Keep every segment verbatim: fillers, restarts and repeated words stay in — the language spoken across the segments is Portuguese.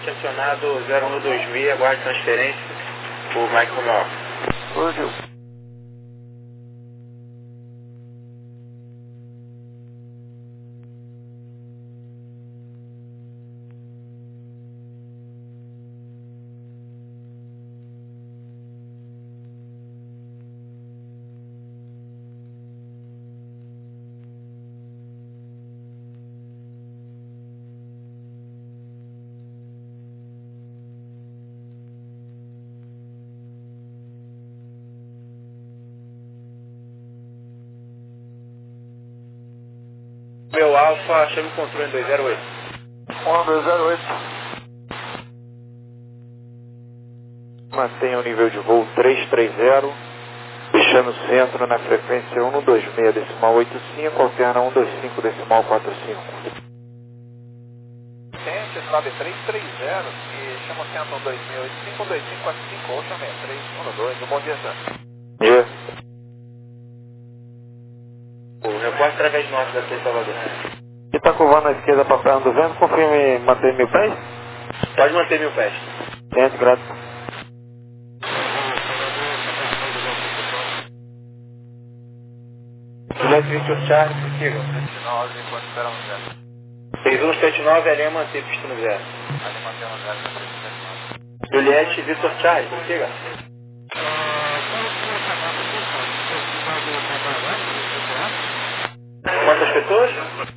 estacionado zero um dois seis, aguarde transferência, o Michael Mel. Hoje. Meu Alfa, chama o controle em dois zero oito. um dois zero oito. Mantenha o nível de voo trezentos e trinta, deixando o centro na frequência cento e vinte e seis decimal oitenta e cinco, alterna cento e vinte e cinco decimal quarenta e cinco. Ciências nove três três zero e chama o centro cento e vinte e seis oitenta e cinco, dois cinco quatro cinco, ou chama três um dois. Bom dia, senhor. Dia. O repórter através do norte da T Salvador. E está curvando à esquerda para praia do vento, confirme manter mil pés? Pode manter mil pés. Ciente, grato. Juliette Victor Charlie, prossiga. sete nove, enquanto espera um zero. seis um sete nove, a linha manter pista no zero. Ali mantém um zero, três sete nove. Juliette Victor Charlie, prossiga. Quantas pessoas?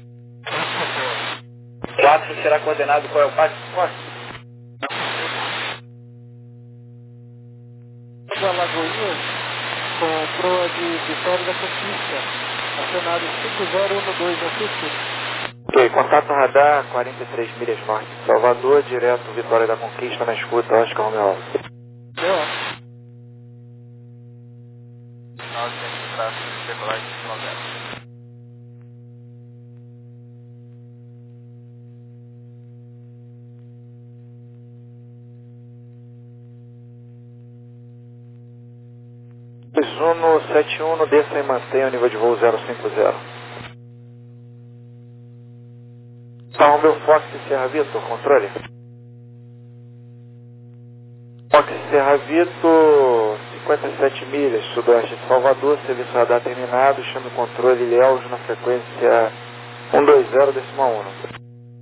Quatro será coordenado qual é o passo? Da Lagoinha, com proa de Vitória da Conquista, acionado cinco zero um dois, assiste. Ok, contato radar quarenta e três milhas norte de Salvador, direto Vitória da Conquista, na escuta, Oscar Romeo Alfa. Deu? nove de tráfego, decolagem de zero. Zuno sete um, desça e mantenha o nível de voo zero cinco zero. Tá, Romeo Fox Serra Vitor, controle. Fox Serra Vitor, cinquenta e sete milhas, sudoeste de Salvador, serviço radar terminado, chame o controle Leos na frequência cento e vinte decimal um.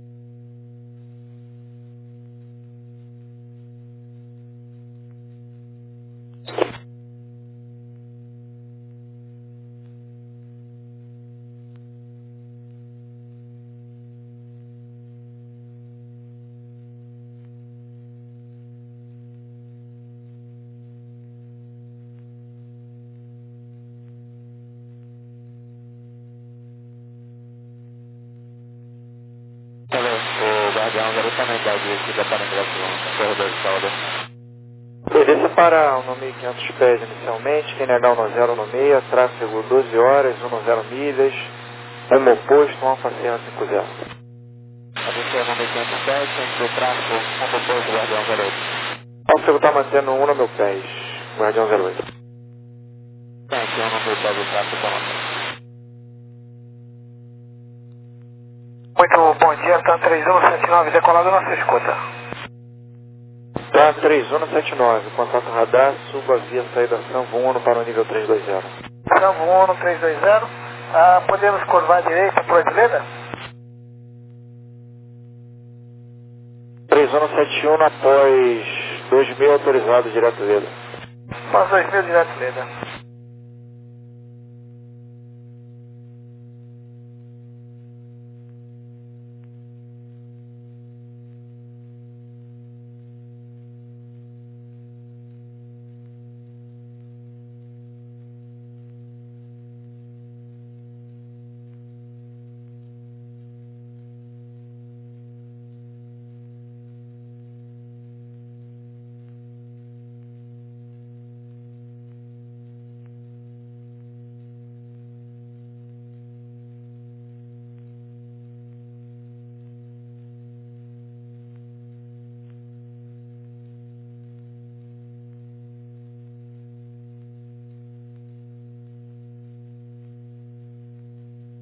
O guardião diretamente da aqui da Paranglação, corredor de Salvador. Desça para um mil e quinhentos pés inicialmente, Q N H um zero um seis, tráfego doze horas, dez milhas, rumo oposto, Alfa Serra cinco zero. Atenção, um mil e quinhentos pés, centro de tráfego, rumo oposto, guardião zero oito. Alfa está mantendo um mil pés, guardião zero oito. Atenção, um mil pés de tráfego, está mantendo. Muito bom dia, tá três um sete nove, decolado na sua escuta. Tá, três um sete nove, contato radar, suba via saída São Vuno para o nível trezentos e vinte. São Vuno trezentos e vinte, ah, podemos curvar à direita por direita? três um sete um após dois mil autorizado direto dele. Mas dois mil direto Leda.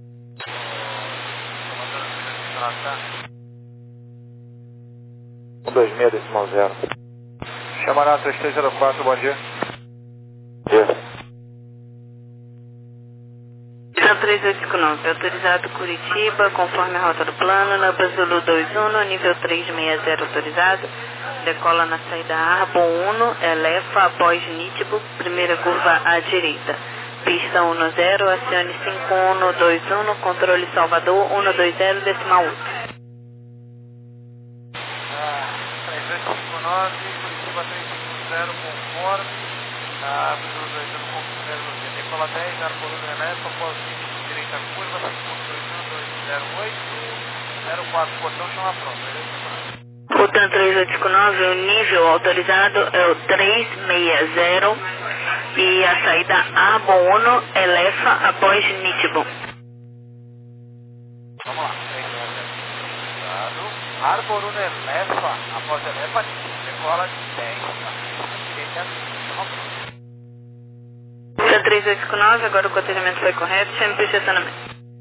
Comandante, um dois seis decimal zero. Chamará três três zero quatro, bom dia. Isso. três oito cinco nove, autorizado Curitiba, conforme a rota do plano, na Zulu dois um, nível três seis zero autorizado, decola na saída Arbo um, elefa após Nítibo, primeira curva à direita. Pista um zero, acione cinco um dois um, controle Salvador um dois zero, decimal um. três oito cinco nove, Curitiba três cinco zero, conforme, a Zulu dois um, conforme, decola dez, Arbo um, elefa após Nítibo. Direita curva, cinco dois um dois zero oito, zero quatro, portão chama pronto. Rotan três oito cinco nove, o nível autorizado é o três seis zero e a saída Arbo um, elefa após Nítibo. Vamos lá, três seis zero, Arbo um, elefa após elefa, decola dez, direita, chama pronto. três oito cinco nove, agora o cotejamento foi correto, chame para o estacionamento.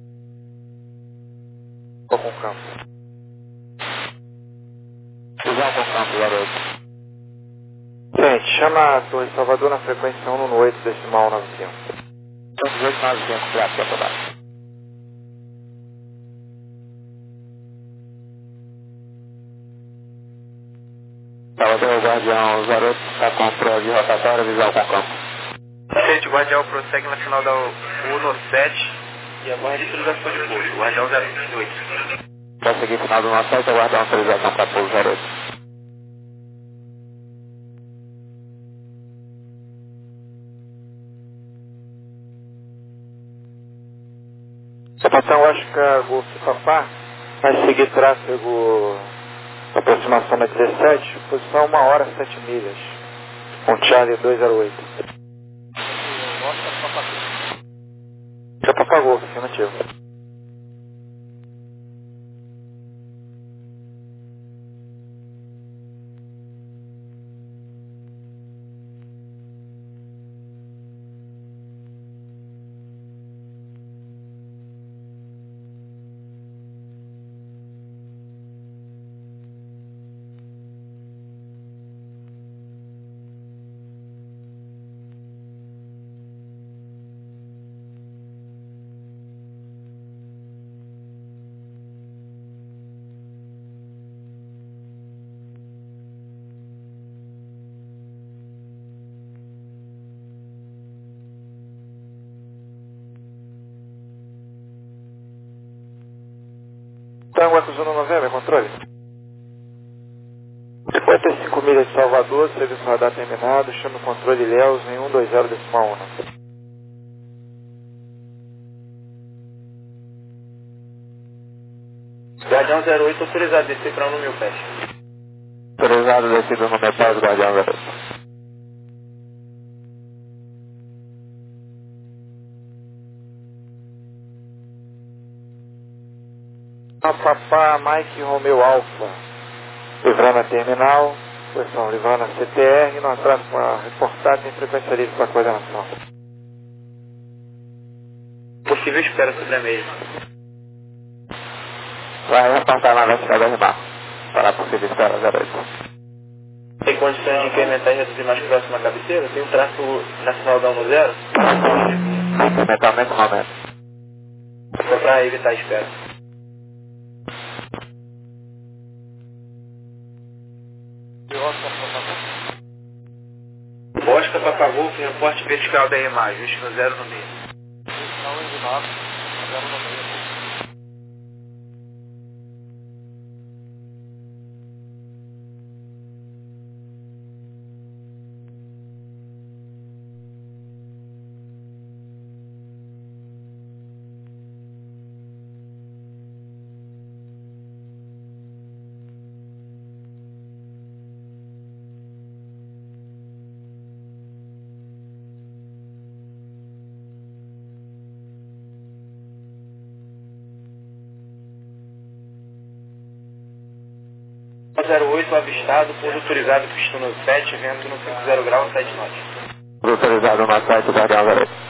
Estou com campo. Visual com campo, garoto. Gente, chama a Torre Salvador na frequência um oito decimal nove cinco. um oito nove cinco, gráfico aprovado. Salvador, Guardião, garoto, está com prova de rotatória, visual com campo. Gente, o Guardião prossegue na final da um sete e agora a utilização de pouso. Guardião zero oito. Vai seguir final do nosso sete, aguardar uma autorização para pouso zero oito. Sapatão Oscar Golf Papá vai seguir tráfego aproximação na dezessete, posição uma hora sete milhas, com Charlie dois zero oito. Já propagou, afirmativo. Tango acusando novembro, controle. cinquenta e cinco milhas de Salvador, serviço radar terminado, chame o controle Léus em um dois zero decimal um. Guardião zero oito autorizado a descer para um no mil pés. Autorizado a descer no meu pés, Guardião zero oito. Papá Mike Romeu Alfa, livrando a terminal, posição livrando a C T R, no atraso para reportar, tem frequência livre para coordenação. Possível espera sobre a mesa. Vai reportar na velocidade da Rimar, para possível espera zero oito. Tem condições de incrementar e reduzir mais próximo à cabeceira? Tem um tráfego nacional da um zero? Incrementar nesse momento. Só para evitar a espera. Oscar Papa Golf, reporte vertical da imagem, no zero no meio. zero oito avistado, pouso autorizado, pista no sete, vento no cinquenta graus, sete knots. Autorizado no sete, Guardião zero oito.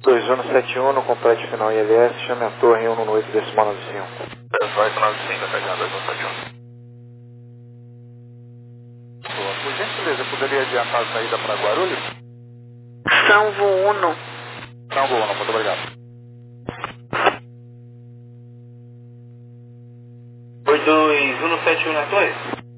dois um sete um, no complete final I L S, chame a torre um no oito decimal nove cinco. oito nove cinco, pegando dois um sete um. Por gentileza, poderia adiantar a saída para Guarulhos? São voo Uno. São voo Uno, muito obrigado. dois dois um sete um na torre?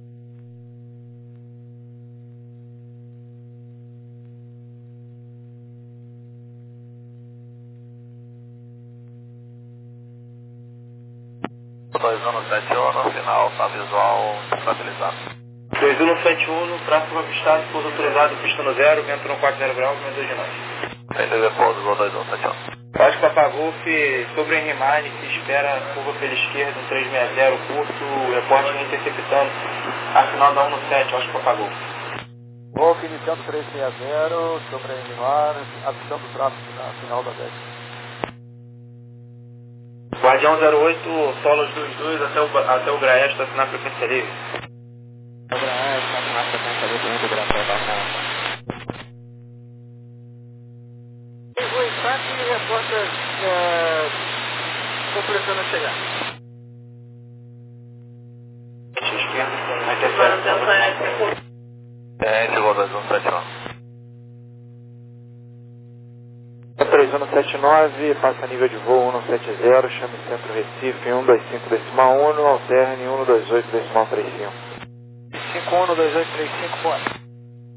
dois um sete um, no final, tá visual estabilizado. dois um sete um, tráfego avistado, pouso autorizado, pista no zero, vento no quarenta graus, menos dois de nós. Entendeu, pouso, dois um sete um. Acho que Papagolf, sobre Henrimane, se espera curva pela esquerda, um três seis zero, curto, reporte interceptando a final da um sete, acho que Papagolf. Golf iniciando três seis zero, sobre a Enimar, avistando o tráfego na final da dez. Guardião zero oito, Solos dois dois, até o, até o Graés, estacionar a frequência livre. O Graés, estacionar a frequência livre, muito graças a O Isaac reporta é, completando a chegada. Esquerda, vai ter certo. É, chegou dois um sete um. três um sete nove, passa nível de voo um sete zero, chame centro Recife um dois cinco decimal um, alterne um dois oito decimal trinta e cinco. cinco um dois oito três cinco, bora.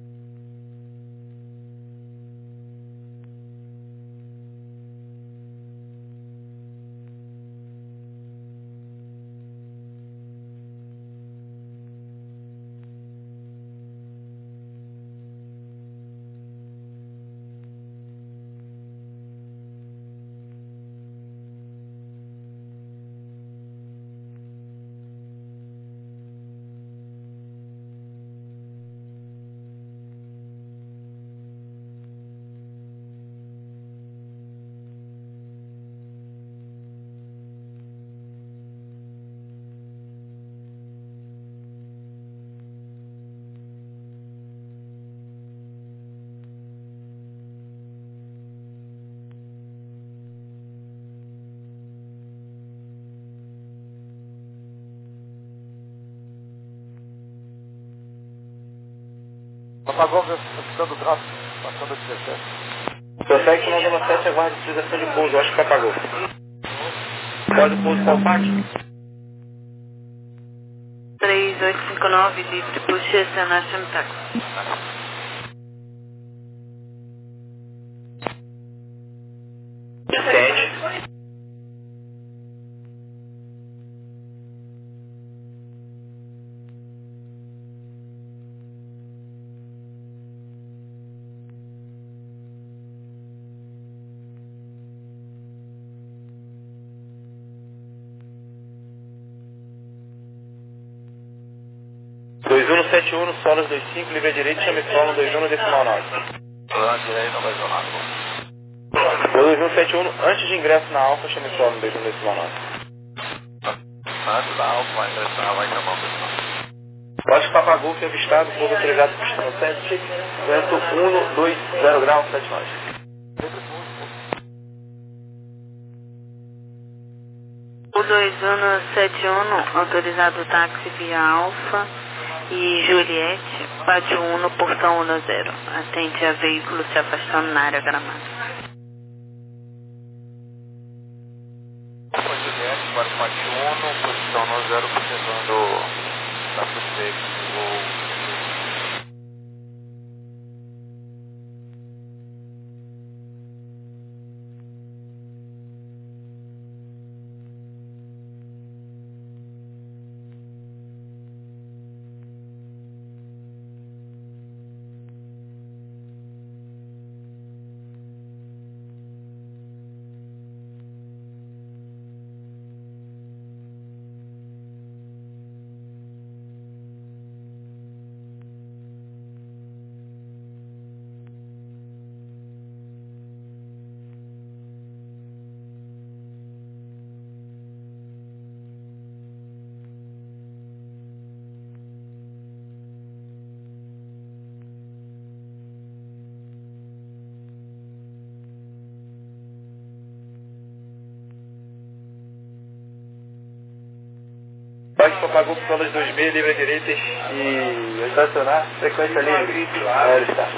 Apagou avistando o tráfego, passando a dezessete. Prossegue final da um sete, aguarde utilização de pouso, acho que apagou. Pode pouso qual parte? três oito cinco nove, livre, puxa, acionar chame táxi. Sente. dois um sete um, Solos dois cinco, livre à direita, chame solo dois um decimal nove. Lá direita, dois um nove. dois um sete um, antes de ingresso na Alfa, chame solo dois um decimal nove. Antes da Alfa vai ingressar, vai chamar o pessoal. Acho que Papagolf avistado, pouso autorizado, pista no sete, vento um dois zero graus, sete nós. O dois um sete um, autorizado táxi via Alfa e Juliette, pátio um no portão um zero. Atende a veículo se afastando na área gramada. Alfa Juliette, para o pátio um, posição no zero, observando a suspeita do voo. Abaixo propagou pelas dois mil, livre direitas e estacionar, frequência livre. É, está.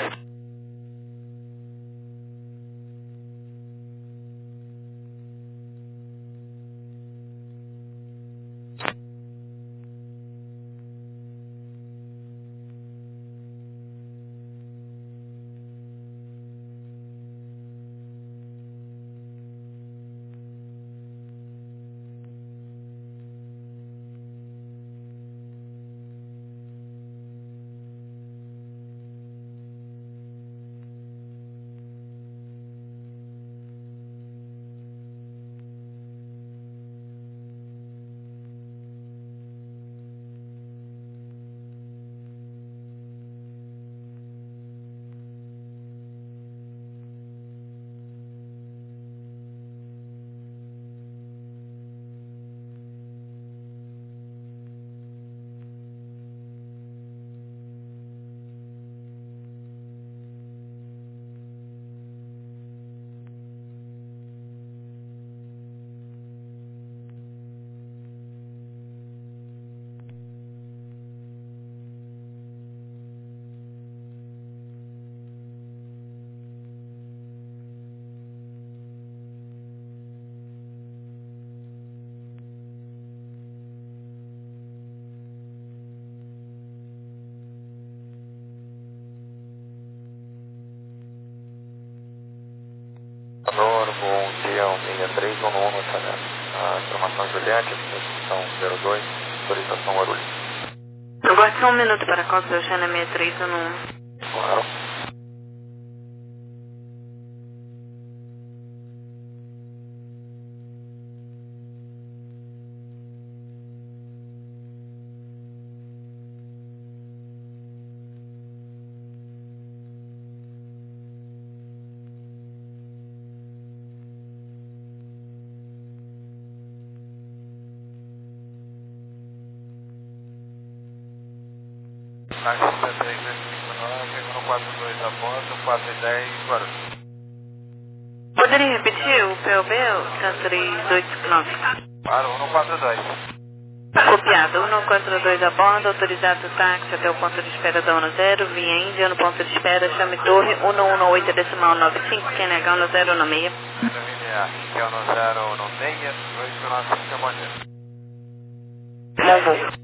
Bom dia, um seis três um um, a informação Juliette, posição zero dois, autorização Guarulhos. Aguarde só um minuto para a Costa Oceana seis três um um. Claro. Táxi sete três cinco nove, um quatro dois a bordo, quatro e dez, Guarulhos. Poderia repetir o P O B, o três oito cinco nove? Claro, um quatro dois. Copiado, um quatro dois a bordo, autorizado o táxi até o ponto de espera da ONU zero, via Índia, no ponto de espera, chame torre um um oito decimal nove cinco, Q N H um zero um seis. Linear, que é o zero um seis, dois cinco nove cinco, bom dia. Bom voo.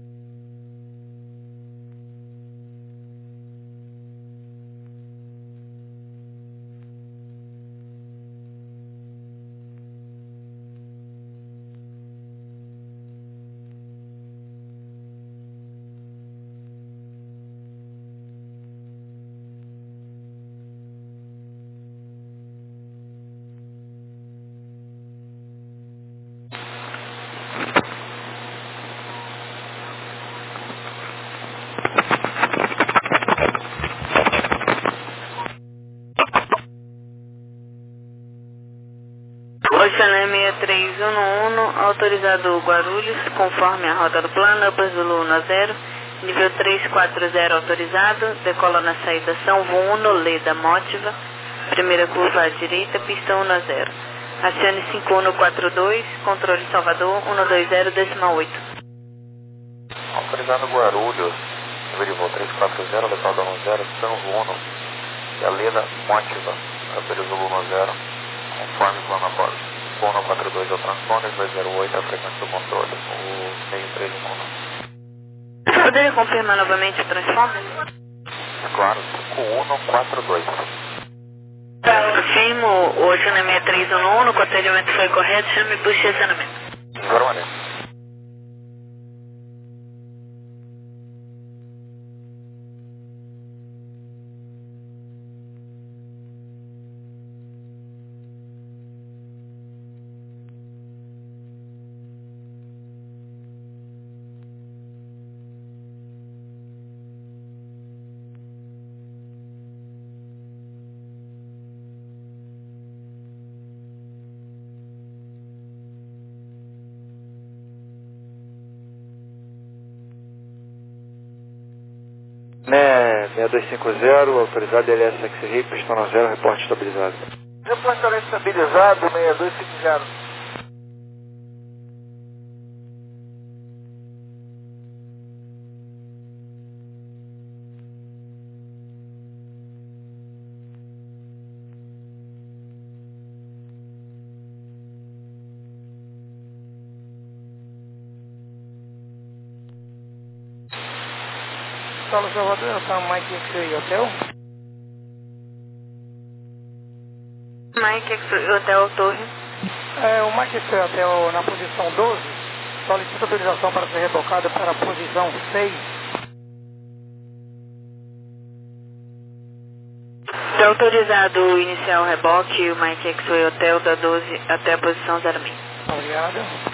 Oceana seis três um um, autorizado Guarulhos, conforme a rota do plano, Upper Zulu um zero, nível três quatro zero autorizado, decola na saída São Vuno, Leda Mótiva, primeira curva à direita, pista um zero. Acione cinco um quatro dois, controle Salvador um dois zero decimal oito. Autorizado Guarulhos, nível de voo três quatro zero, decola um zero, São Vuno, e a Leda Mótiva, Upper Zulu um zero, conforme o plano após. um quatro dois é o transponder, dois zero oito é a frequência do controle, o seis três um um. Poderia confirmar novamente o transponder? Claro, cinco um quatro dois. Confirmo, o Oceana seis três um um, o atendimento foi correto, chame por estacionamento. Guarulhos. Né, seis dois cinco zero, autorizado L S X R I, pistão zero, reporte estabilizado. Reporte estabilizado, seis dois cinco zero. Saulo Salvador, tá Mike X-Ray Hotel. Mike X-Ray Hotel Torre. É, o Mike X-Ray Hotel na posição doze, solicita autorização para ser retocado para a posição seis. Está autorizado iniciar o reboque e o Mike X-Ray Hotel da doze até a posição zero seis. Obrigado.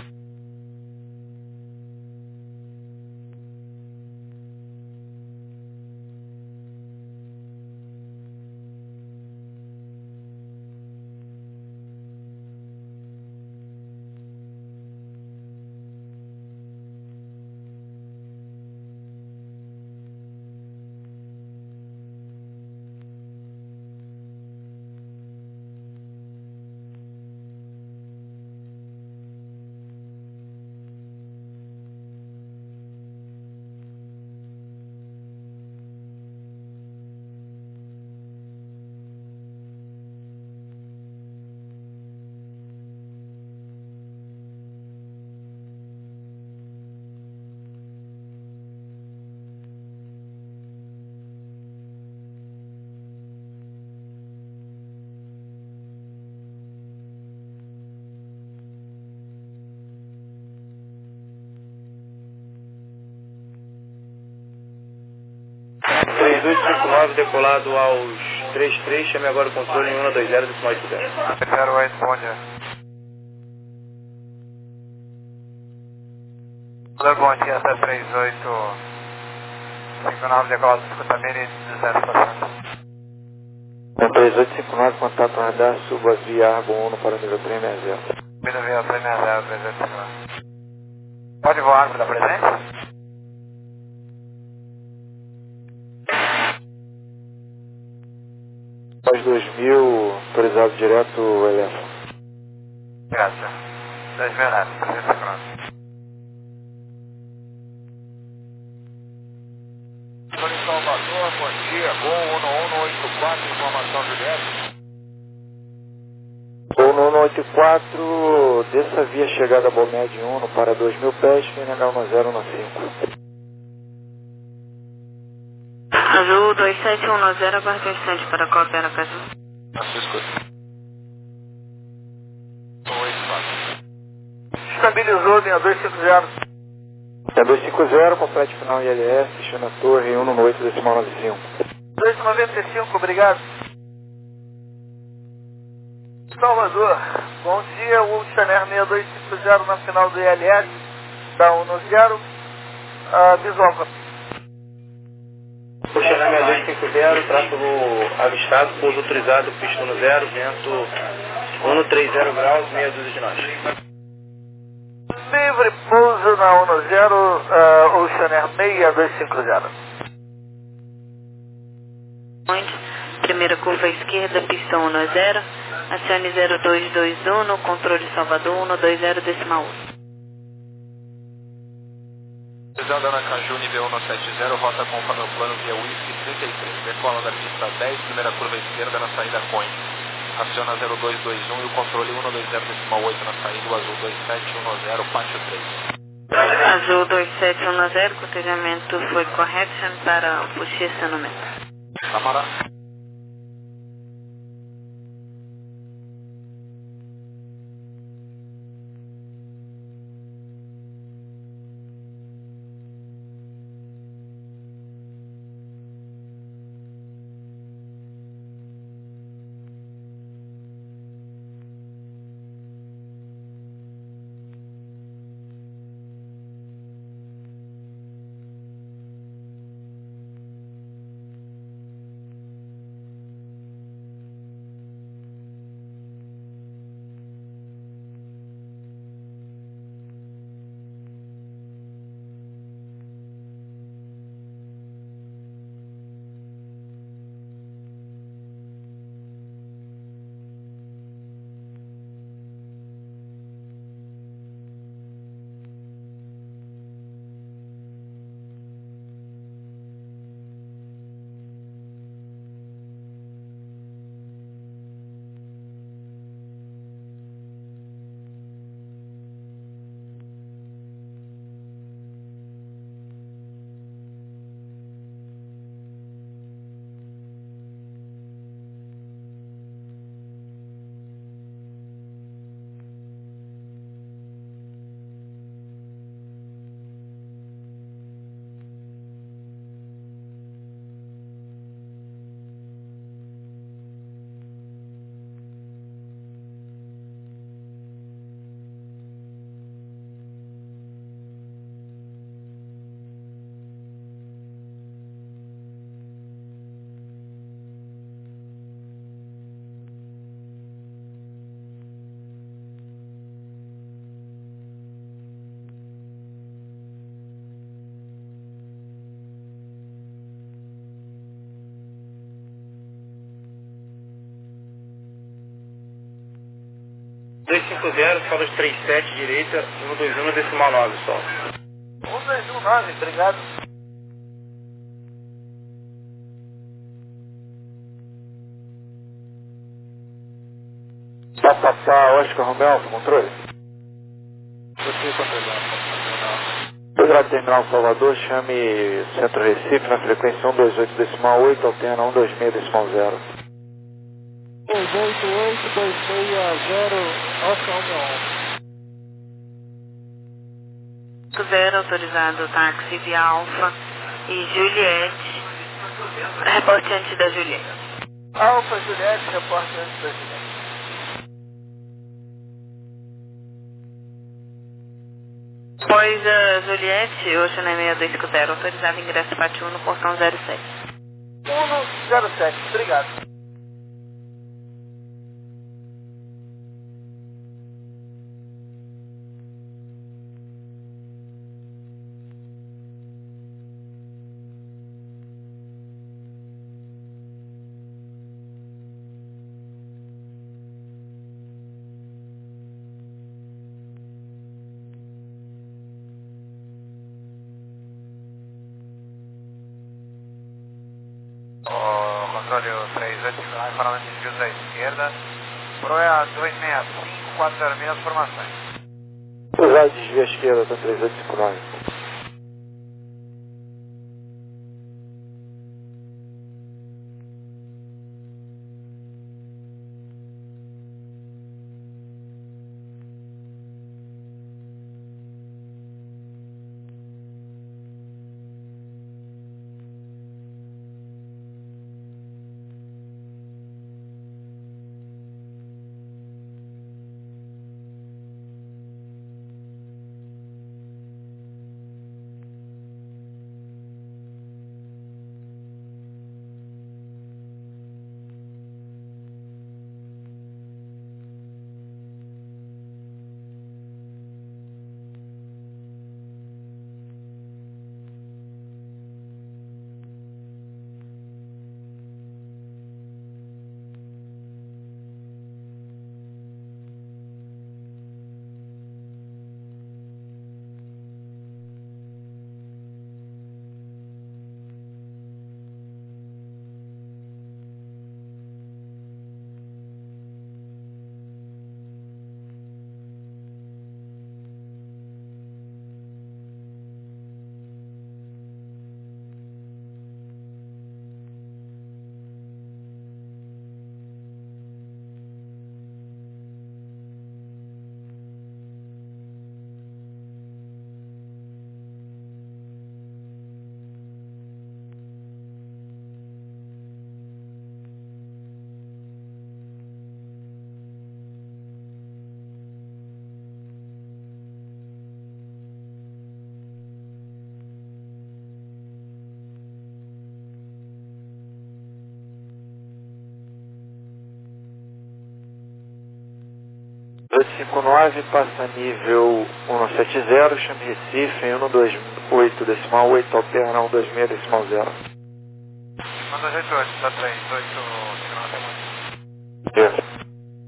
três oito cinco nove decolado aos três três, chame agora o controle em um dois zero decimal oito zero. zero oito, bom dia. Bom dia, até três oito cinco nove decolado do escutamento e zero estação. três oito cinco nove, contato radar, suba via Arbo um para o nível três seis zero. Vida via três seis zero, três oito cinco nove. Pode voar árvore da presença? Pós dois mil, autorizado direto, Elefa. Graças. dois mil neto, três oito cinco nove. Estou em Salvador, bom dia, Gol um um oito quatro, informação Juliette. Gol no um oito quatro, desça via chegada Bomed um para dois mil pés, F N H um zero um cinco. Azul dois sete um zero, aguarde um instante para coopera com Azul. Francisco. um oito quatro. Estabilizou, linha dois cinco zero. É dois cinco zero, complete final I L S, China Torre um nove oito decimal nove cinco. dois noventa e cinco, obrigado. Salvador, bom dia, Ultraner seis dois cinco zero na final do I L S, da um zero, uh, Bisonca. Ultraner seis dois cinco zero, tráfego avistado, pouso autorizado, pista um zero, vento um três zero graus, meia dúzia de nós. Livre pouso na um zero, uh, Oceaner seis dois cinco zero. Primeira curva esquerda, pista um zero, acione zero dois dois um no controle Salvador um dois zero decimal um. Visão da Anacaju, nível um sete zero, rota conforme o plano via Whisky trinta e três, decola da pista dez, primeira curva esquerda na saída Coin. Aciona zero dois dois um e o controle um dois zero decimal oito na saída, o Azul dois sete um zero, Pátio três. Azul dois sete um zero, cotejamento foi correction para o Fuxi estacionamento. Camarada. dois cinco zero, solas três sete, direita, um dois um, decimal nove, sol. um dois um nove, obrigado. Papapá, Oscar Romeu, controle. Você controlado. Obrigado, Terminal Salvador, chame Centro Recife na frequência um dois oito decimal oito, alterna um dois seis decimal zero. dois oito oito dois seis zero, Oscar Romeu. zero, autorizado táxi via Alfa e Juliette, reporte antes da Juliette. Alfa Juliette, reporte antes da Juliette. Pois a Juliette, Ocean seis dois cinco zero, autorizado ingresso Pátio um no portão zero sete. um zero sete, obrigado. O controle três oito cinco nove, falando de desvio da esquerda. Proa dois seis cinco quatro zero seis, formações. Cruzado, desvio à esquerda, tá três oito cinco nove. dois cinco nove, passa nível um sete zero, chame Recife em um dois oito decimal oito, alterna um dois seis decimal zero. um dois oito oito, tá três oito cinco nove. Isso.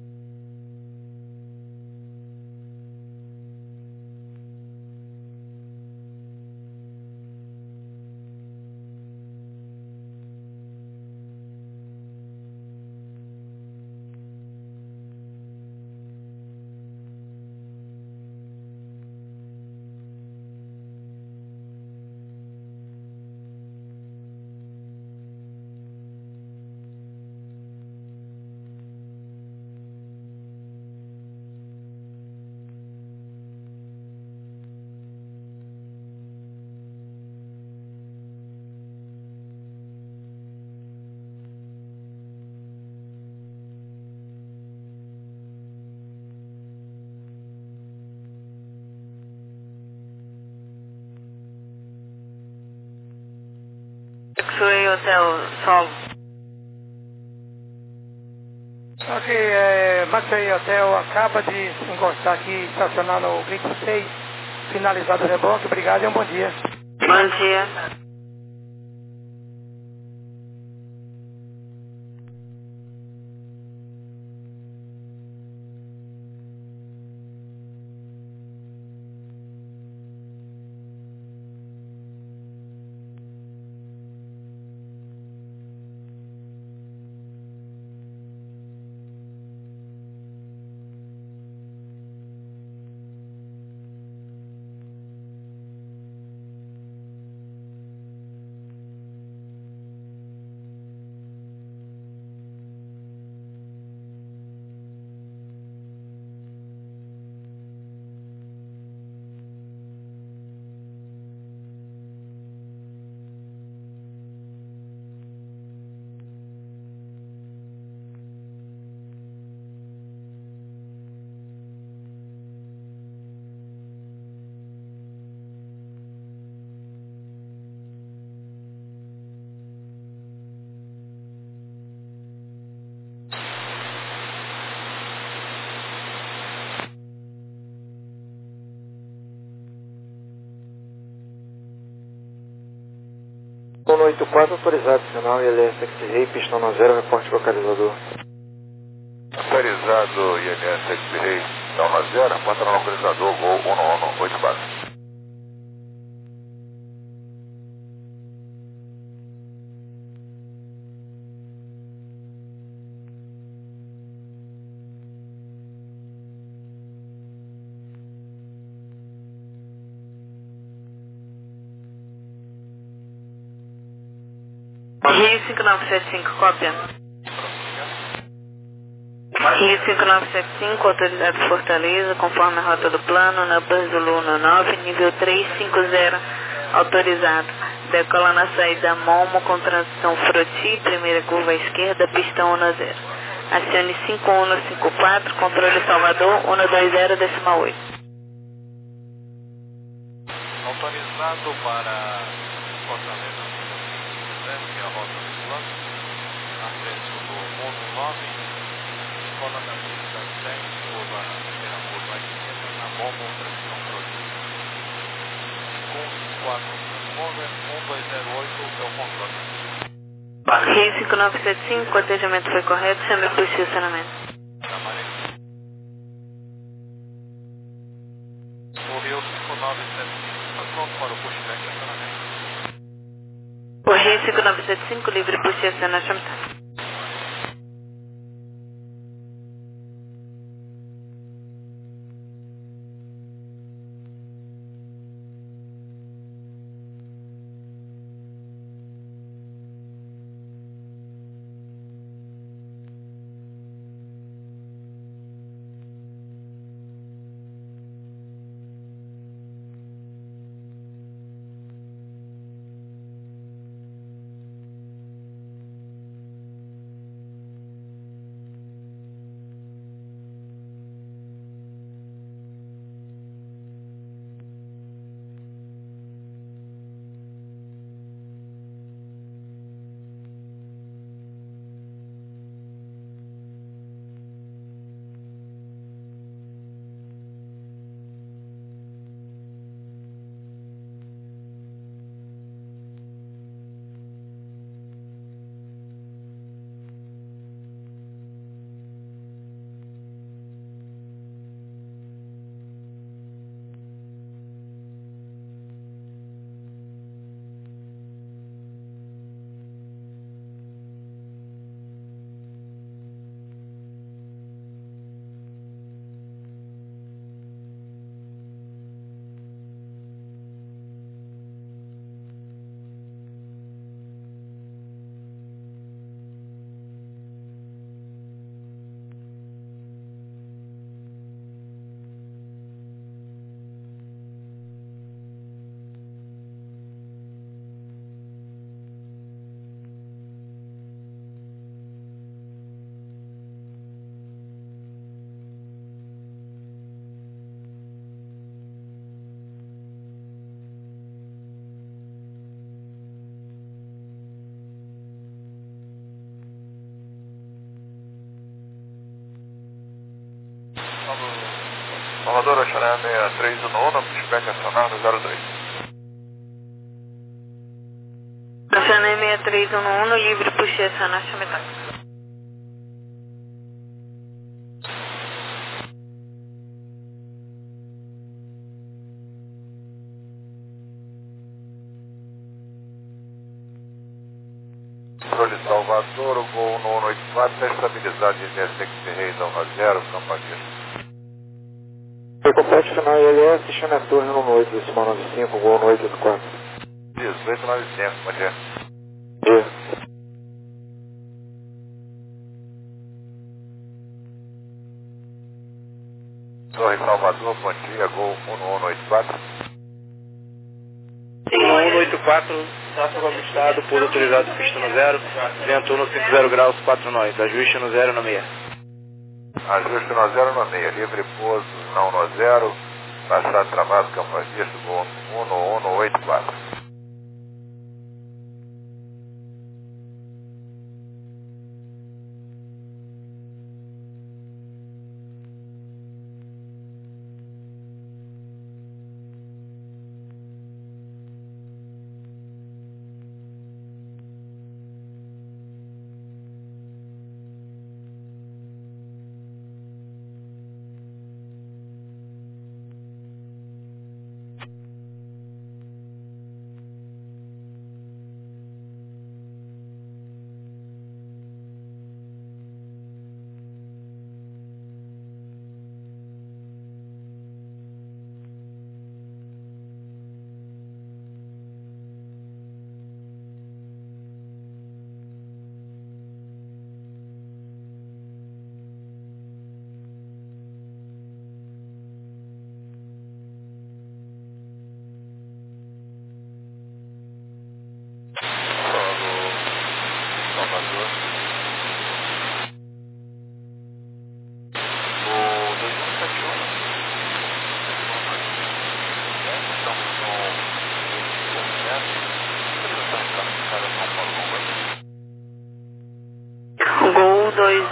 Foi Hotel Sol. Ok, é, Maxwell Hotel acaba de encostar aqui, estacionar no grid seis, finalizado o reboque. Obrigado e um bom dia. Bom dia. um oito quatro, autorizado, sinal I L S X-Ray, pistão no zero, reporte localizador. Autorizado I L S X-Ray, pistão no zero, reporte no localizador, voo um um oito quatro. Rio cinco nove sete cinco, cópia. Rio cinco nove sete cinco, autorizado Fortaleza, conforme a rota do plano, na base Zulu nove, nível trezentos e cinquenta, autorizado. Decola na saída Momo com transição Froti, primeira curva à esquerda, pistão um zero. Acione cinco um cinco quatro, controle Salvador, um dois zero, decimal oito. Autorizado para Fortaleza, que é a rota do plano, na frente do um nove, escola da pista dez, curva, primeira curva à esquerda, na bomba, transição Froti. cinco um cinco quatro, transmover, um dois zero oito, é o controle. Rio cinco nove sete cinco, o atendimento foi correto, chame por estacionamento. O Rio cinco nove sete cinco está pronto para o pushback e acionamento. O Rio cinco nove sete cinco, livre por estacionamento. Salvador, Oxaré seis três um um, pushback acionado zero dois. Oxaré seis três um um, livre por estacionamento. Controle Salvador, o voo um um oito quatro, está estabilizado de I L S X-Ray um zero, campanista. Compete final I L S, chame a torre no oito, decimal nove cinco, voo um oito oito quatro. dezoito novecentos, bom dia. Dia. Torre Salvador, bom dia, Gol um um oito quatro. um um oito quatro, tráfego avistado, pouso autorizado, pista no zero, vento no cinquenta graus, quatro nós, ajuste no zero no meia. Ajuste no zero no meia, livre pouso, não no zero, passado travado, campo visto, Gol um um oito quatro.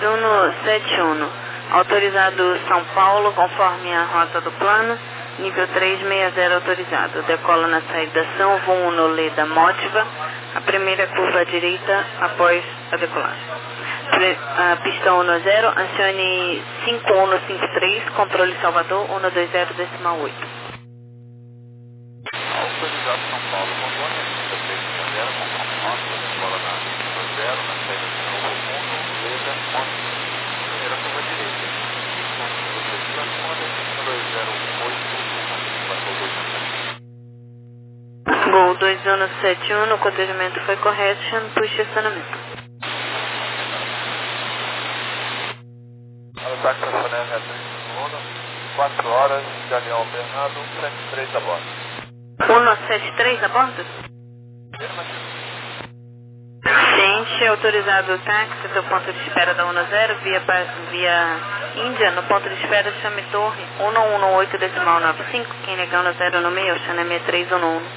um sete um. Autorizado São Paulo, conforme a rota do plano, nível três seis zero autorizado. Decola na saída São Voo no Leda Motiva, a primeira curva à direita após a decolagem. A pista um zero, acione cinco um cinco três, controle Salvador, um dois zero decimal oito. Autorizado São Paulo, Rondônia, pista três seis zero, conforme rota, decola na um zero, na saída São Voo no Leda Motiva. Primeira curva à direita. Gol dois um sete um, o cotejamento foi correto, chame para o estacionamento. Ataque para a Chanel quatro horas, Galeão Bernardo, um sete três a bordo. um sete três a bordo? Gente, autorizado o táxi do ponto de espera da um zero, via, via Índia, no ponto de espera chame Torre um um oito decimal nove cinco, quem negar um zero no meio, chame seis três um um.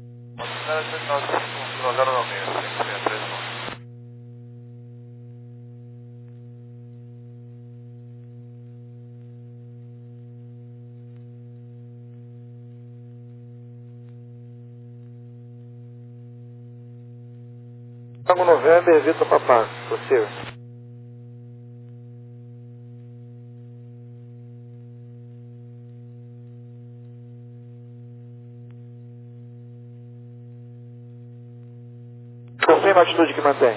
Tango November, Vitor Papá, possível. Confirma a atitude que mantém.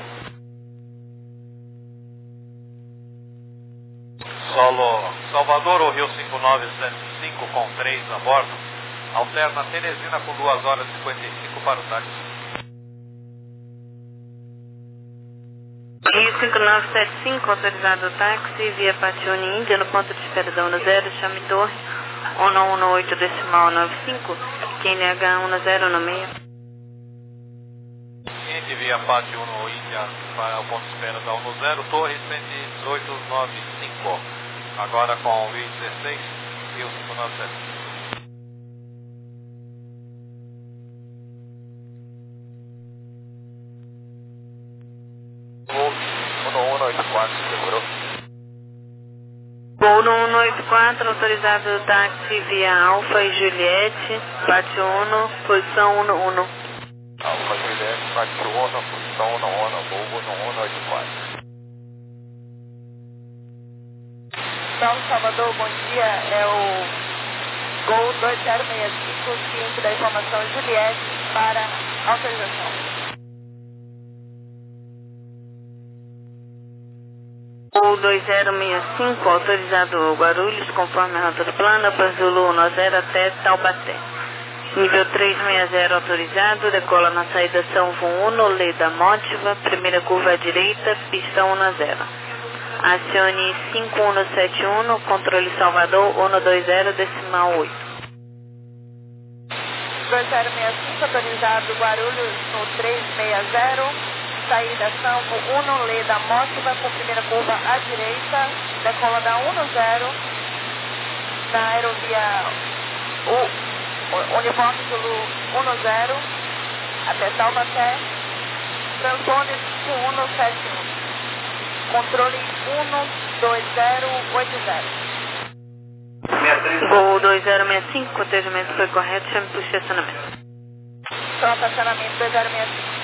Solo Salvador, o Rio cinco nove sete cinco com três a bordo. Alterna Teresina com duas horas e cinquenta e cinco para o táxi. Rio cinco nove sete cinco, autorizado o táxi via Patione Índia, no ponto de espera da um zero, chame Torre um um oito decimal nove cinco, quem nega um zero no meio. Índia via Pátio uno Índia para o ponto de espera da um zero, Torre cento e dezoito nove cinco. Agora com o Rio dezesseis, Rio cinco nove sete cinco. Gol no um oito quatro, autorizado o táxi via Alfa e Juliette, Pátio um, posição um um. Alfa Juliette, Pátio um, posição um um, Volvo no um oito quatro. São Salvador, bom dia, é o Gol dois zero seis cinco, ciente da informação Juliette para autorização. Gol dois zero seis cinco, autorizado Guarulhos, conforme a rota do plano, Zulu um zero até Taubaté. Nível três seis zero autorizado, decola na saída São Voo um, Leda Motiva, primeira curva à direita, pista um zero. Acione cinco um sete um, controle Salvador um dois zero decimal oito. dois zero seis cinco, autorizado Guarulhos no três seis zero, saída São Voo um, Leda Motiva, com primeira curva à direita, decola da um zero, na aerovia U, Uniforme Zulu um zero, até Taubaté, transpone cinco um sete um, controle um dois zero oito zero. Gol dois zero seis cinco, cotejamento foi correto, chame para o estacionamento. Só estacionamento dois zero seis cinco.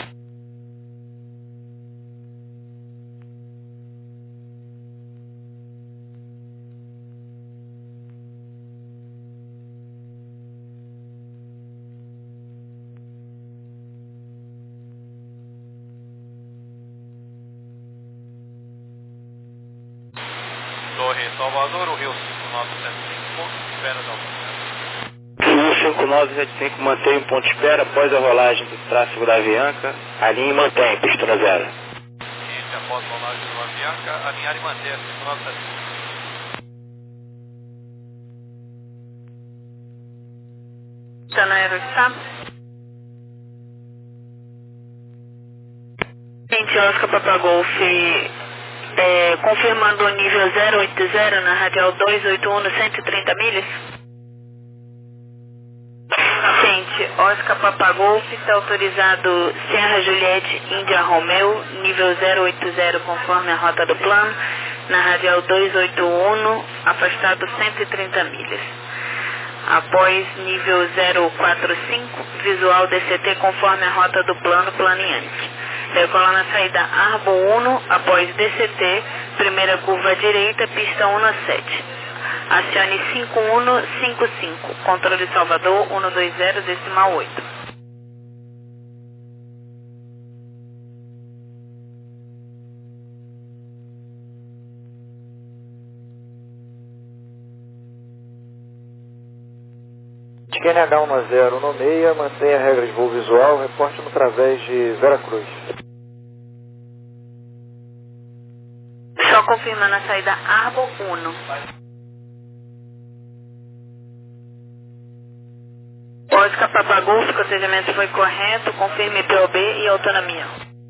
Torre Salvador, o Rio cinco nove sete cinco, espera da autoridade. Rio cinco nove sete cinco mantém o ponto de espera após a rolagem do tráfego da Avianca. Alinhe e mantém, pista zero. Índia, após a rolagem do Avianca, alinhar e manter cinco nove sete cinco. Está na aeroestado? Gente, Oscar Papa Golf, é, confirmando o nível zero oito zero na radial dois oito um, cento e trinta milhas. Gente, Oscar Papa Golf, está autorizado Serra Juliette Índia Romeu, nível zero oito zero conforme a rota do plano, na radial duzentos e oitenta e um, afastado cento e trinta milhas. Após nível zero quatro cinco, visual D C T conforme a rota do plano planeante. Decola na saída Arbo um, após D C T, primeira curva à direita, pista um sete. Acione cinco um cinco cinco, controle Salvador cento e vinte, decimal oito. N H um zero um seis, mantenha a regra de voo visual, reporte-me através de Veracruz. Só confirmando a saída Arbo um. Oscar Papa Golf, o procedimento foi correto, confirme P O B e autonomia.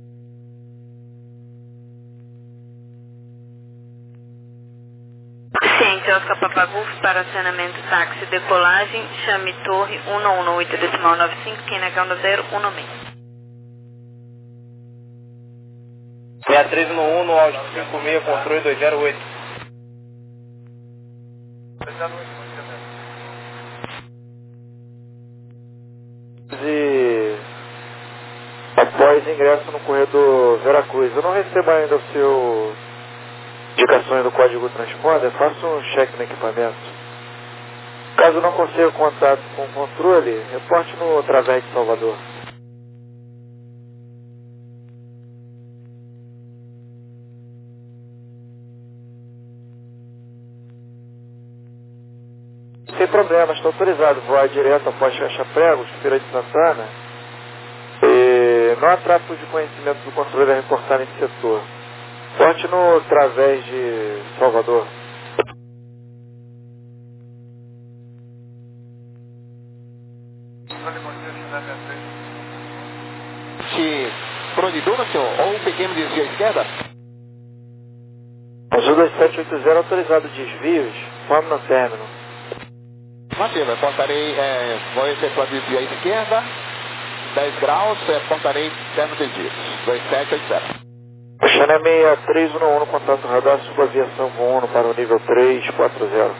Ciente, Oscar Papa Golf para acionamento táxi decolagem, chame torre cento e dezoito, decimal noventa e cinco, Q N H um zero um seis. sessenta e três no um, no áudio cinco seis, controle duzentos e oito. E após ingresso no corredor Veracruz, eu não recebo ainda o seu indicações do código transponder, faça um check no equipamento. Caso não consiga contato com o controle, reporte no através de Salvador. Sem problema, está autorizado voar direto após fechar pregos, Feira de Santana. E não há tráfego de conhecimento do controle a reportar nesse setor. Porte no através de Salvador. Se proibidora, senhor, ou um pequeno desvio à esquerda? Azul dois sete oito zero autorizado desvios, forme no término. Matilda, apontarei, é, vou efetuar desvio à esquerda, dez graus, é, apontarei término desvios, dois sete oito zero. China seis três um um, contato radar, suba aviação um para o nível três quatro zero.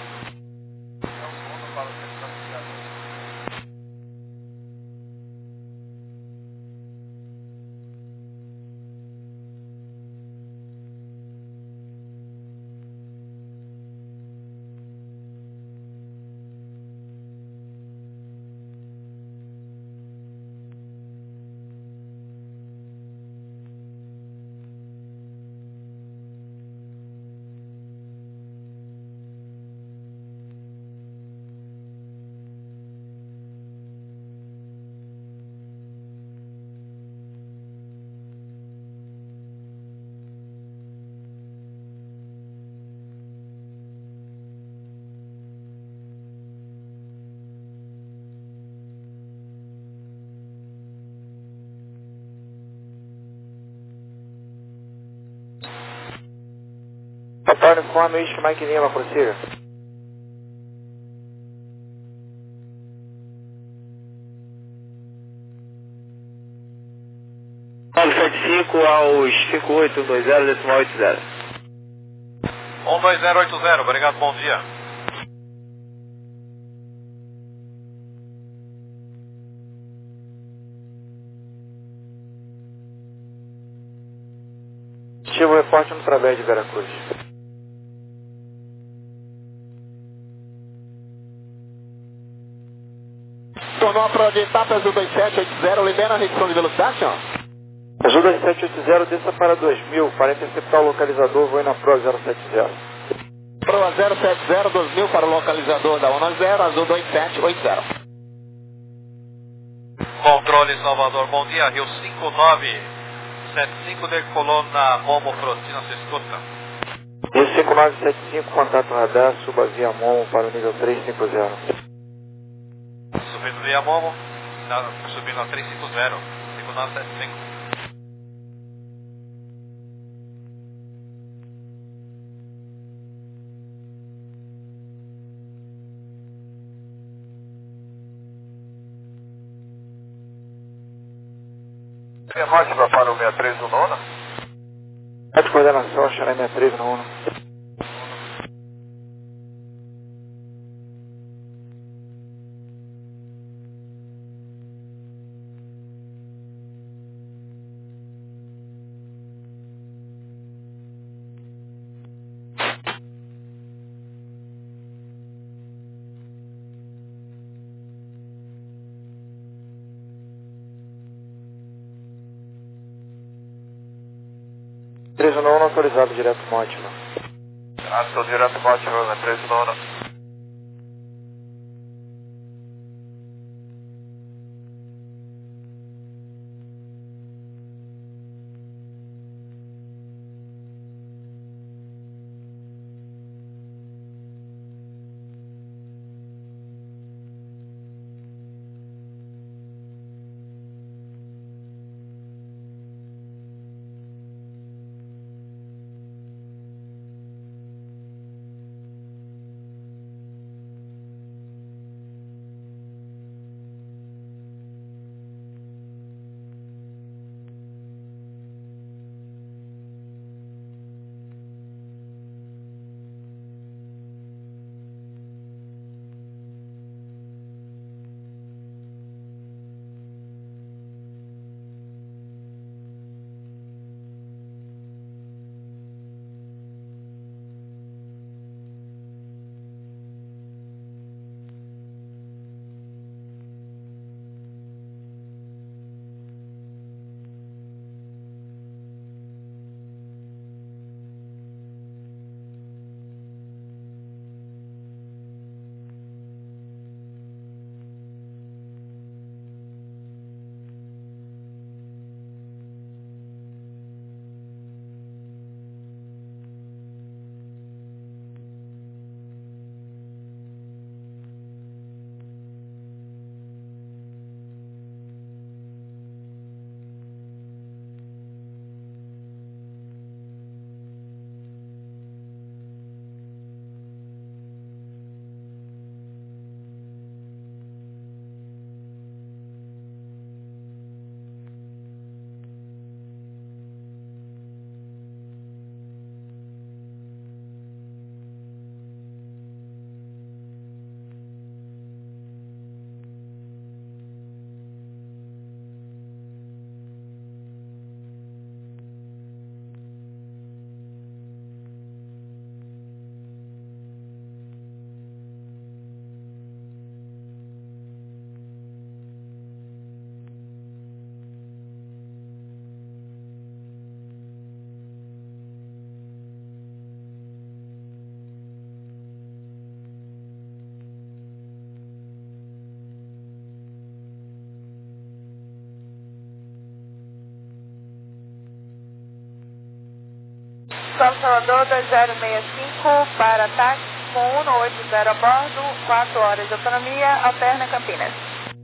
Papai uniforme, Whisky Mike Lima, prossiga. nove sete cinco aos cinco oito dois zero, decimal oito zero. um dois zero oito zero, obrigado, bom dia. Ativo o reporte no através de Veracruz. Tornou a prova de etapa Azul dois sete oito zero, libera a redução de velocidade, senhor? Azul dois sete oito zero, desça para dois mil, para interceptar o localizador, voe na Pro zero sete zero. Proa zero sete zero, dois mil para o localizador da um zero, Azul dois sete oito zero. Controle Salvador, bom dia, Rio cinco nove sete cinco, decolou na Momo Frotina, se escuta. Rio cinco nove sete cinco, contato radar, suba via Momo para o nível três cinco zero. Subindo via Momo, na, subindo a três cinco zero, cinco nove sete cinco. Remote para o seis três um nove. Rede de coordenação, China seis três um um. três um nove autorizado direto Mótima. Ah, estou direto Mótima, né? três um nove. São Salvador dois zero seis cinco para táxi com um um oito zero a bordo, quatro horas de autonomia, alterna Campinas.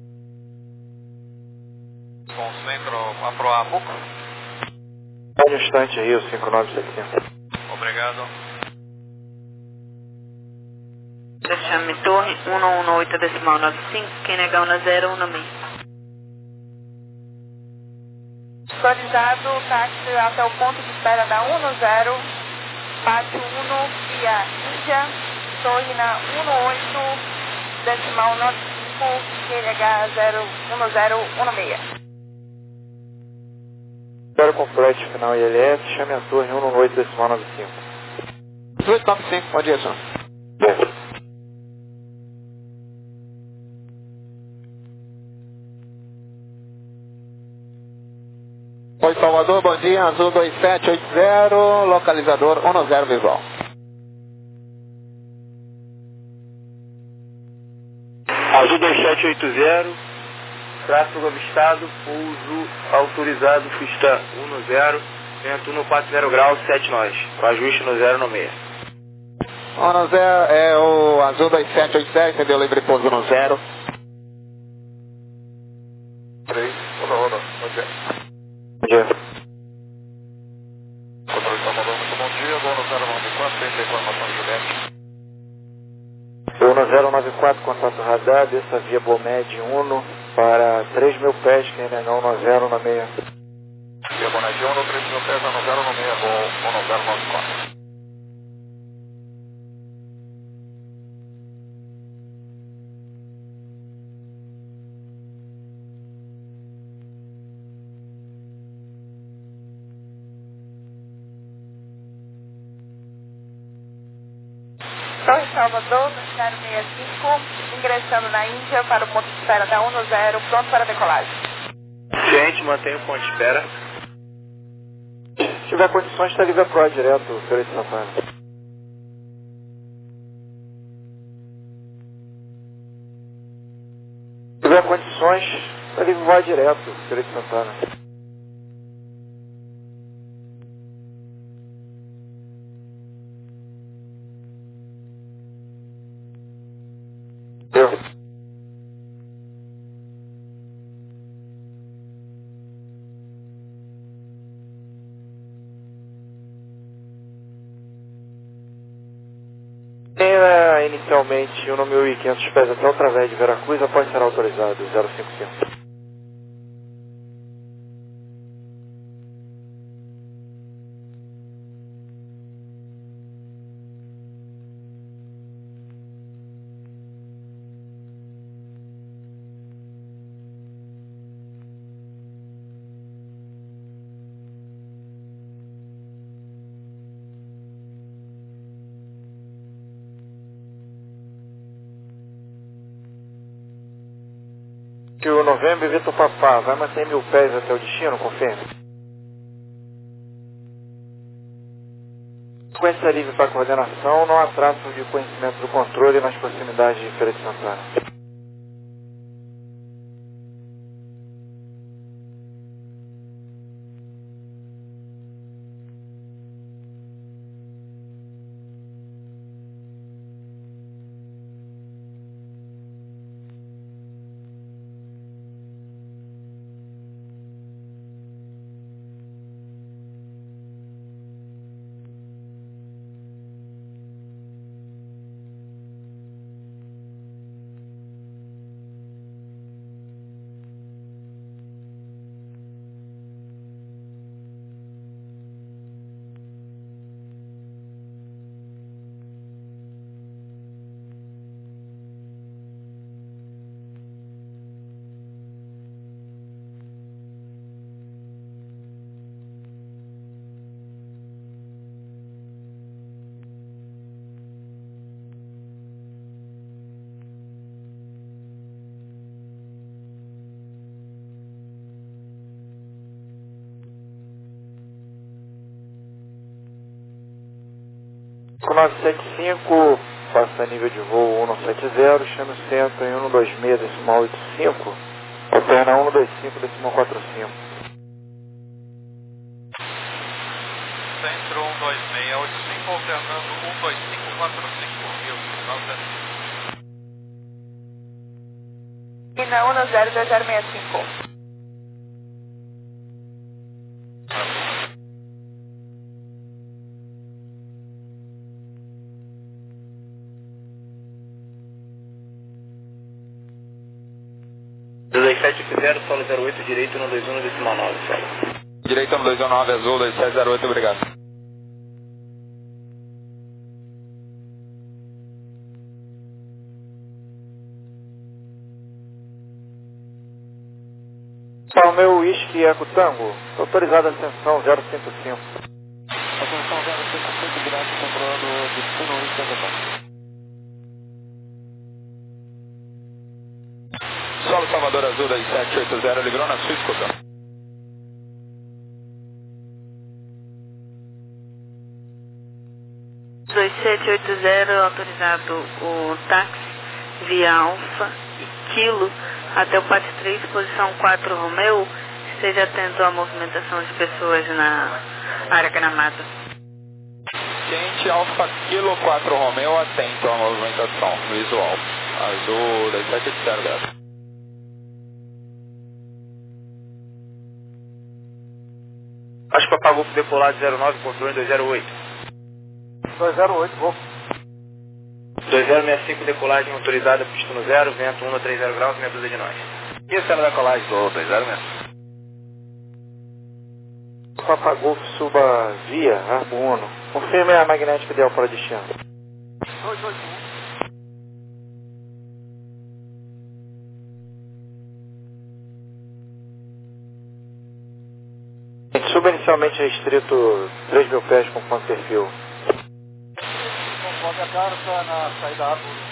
Com centro a pro Amuco. Um instante aí, o cinco nove sete cinco. Obrigado. Chame Torre um um oito decimal nove cinco, Quenegão na zero um seis. Autorizado o táxi até o ponto de espera da um zero, Pátio um, via Índia, Torre na um oito, decimal nove cinco, Q N H zero um zero um seis. Espero completo, final I L S, chame a torre um oito decimal nove cinco. dois nove cinco, bom dia, senhor. Bom. Oi, Salvador, bom dia, Azul dois sete oito zero, localizador um zero visual. Azul dois sete oito zero, tráfego avistado, pouso autorizado, pista um zero, vento no quatro zero graus, sete nós, com ajuste no zero no seis. um zero é o Azul dois sete oito zero, entendeu? Livre pouso no zero. três, roda, roda, bom dia. Bom dia. Controle Salvador, muito bom dia, voo no zero nove quatro, tem informação de Juliette. um zero nove quatro, contato radar, desça via Bomed Uno para três mil pés, Q N H um zero na meia. Via Bomed Uno, três mil pés, um zero no seis, voo um zero nove quatro. Torre Salvador dois zero seis cinco, ingressando na Índia para o ponto de espera da um zero, pronto para decolagem. Ciente, mantenha o ponto de espera. Se tiver condições, está livre a proa direto, Feira de Santana. Se tiver condições, está livre voar direto, Feira de Santana. Eu. Tenha inicialmente o nome mil e quinhentos pés até o través de Veracruz, após ser autorizado, zero cinco cinco. Que o Novembro Vitor Papá vai manter mil pés até o destino, confirme. Frequência livre para coordenação, não há traço de conhecimento do controle nas proximidades de Feira de Santana. Com nove sete cinco, passa nível de voo um sete zero, chama o centro em um dois seis, decimal oito cinco, alterna um dois cinco, decimal quatro cinco. Centro um dois seis oito cinco, alternando um dois cinco quatro cinco, E na um zero dois zero seis cinco. dois sete zero, solo zero oito, direito no dois um, decimal nove, solo. Direito no dois um nove, azul, dois sete zero oito, obrigado. Palmeu Whisky Eco Tango, autorizada a ascensão zero cinco cinco. Atenção zero cinco cinco, direto controlando destino Whisky Eco Tango. Solo Salvador Azul dois sete oito zero, livrou na sua escuta. dois sete oito zero, autorizado o táxi via Alfa e Kilo até o Pátio três, posição quatro Romeu. Esteja atento à movimentação de pessoas na área gramada. Quente Alfa Kilo quatro Romeu, atento à movimentação visual. Azul dois sete oito zero, graças. Acho que apagou o decolado zero nove, controle dois zero oito. dois zero oito, vou. dois zero seis cinco, decolagem autorizada, pista no zero, vento um três zero graus, meia dúzia de nós. E a cena da colagem do dois zero seis? Papagolfo suba via Arbo Uno. Confirme a magnética ideal para o destino. dois oito um. Suba inicialmente restrito três mil pés com ponto perfil. Conforme a carta na saída árvore.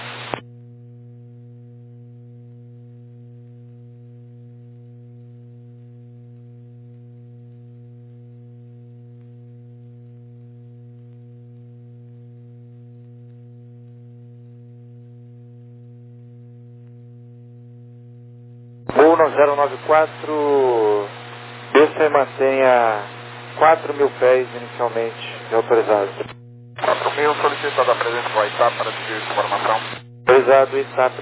um zero nove quatro, desça e mantenha quatro mil pés inicialmente autorizados. quatro mil, solicitado a presença do I T A P para seguir informação. Autorizado I T A P.